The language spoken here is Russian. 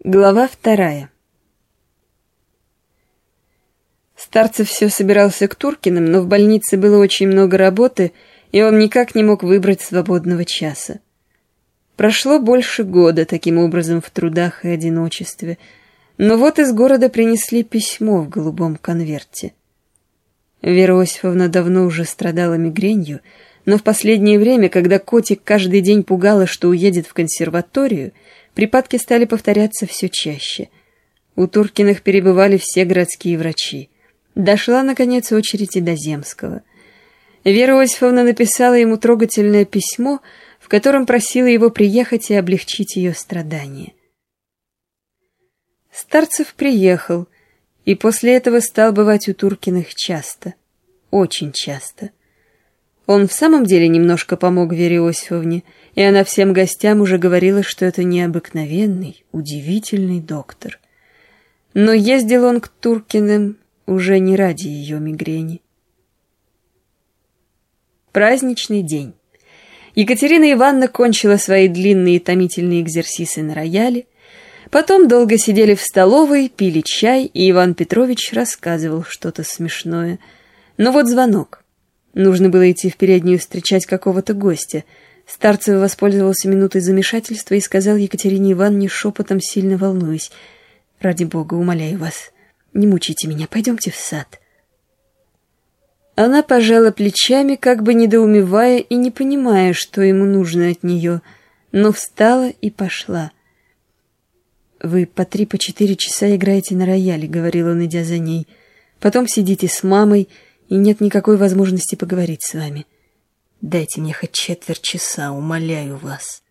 Глава 2. Старцев все собирался к Туркиным, но в больнице было очень много работы, и он никак не мог выбрать свободного часа. Прошло больше года таким образом в трудах и одиночестве, но вот из города принесли письмо в голубом конверте. Вера Осиповна давно уже страдала мигренью, но в последнее время, когда котик каждый день пугала, что уедет в консерваторию, припадки стали повторяться все чаще. У Туркиных перебывали все городские врачи. Дошла, наконец, очередь и до Земского. Вера Осиповна написала ему трогательное письмо, в котором просила его приехать и облегчить ее страдания. Старцев приехал, и после этого стал бывать у Туркиных часто, очень часто. Он в самом деле немножко помог Вере Осиповне, и она всем гостям уже говорила, что это необыкновенный, удивительный доктор. Но ездил он к Туркиным уже не ради ее мигрени. Праздничный день. Екатерина Ивановна кончила свои длинные томительные экзерсисы на рояле, потом долго сидели в столовой, пили чай, и Иван Петрович рассказывал что-то смешное. Но вот звонок. Нужно было идти в переднюю встречать какого-то гостя. Старцев воспользовался минутой замешательства и сказал Екатерине Ивановне шепотом, сильно волнуясь: «Ради Бога, умоляю вас, не мучайте меня, пойдемте в сад». Она пожала плечами, как бы недоумевая и не понимая, что ему нужно от нее, но встала и пошла. «Вы по 3-4 часа играете на рояле», — говорил он, идя за ней. «Потом сидите с мамой, и нет никакой возможности поговорить с вами. Дайте мне хоть 1/4 часа, умоляю вас».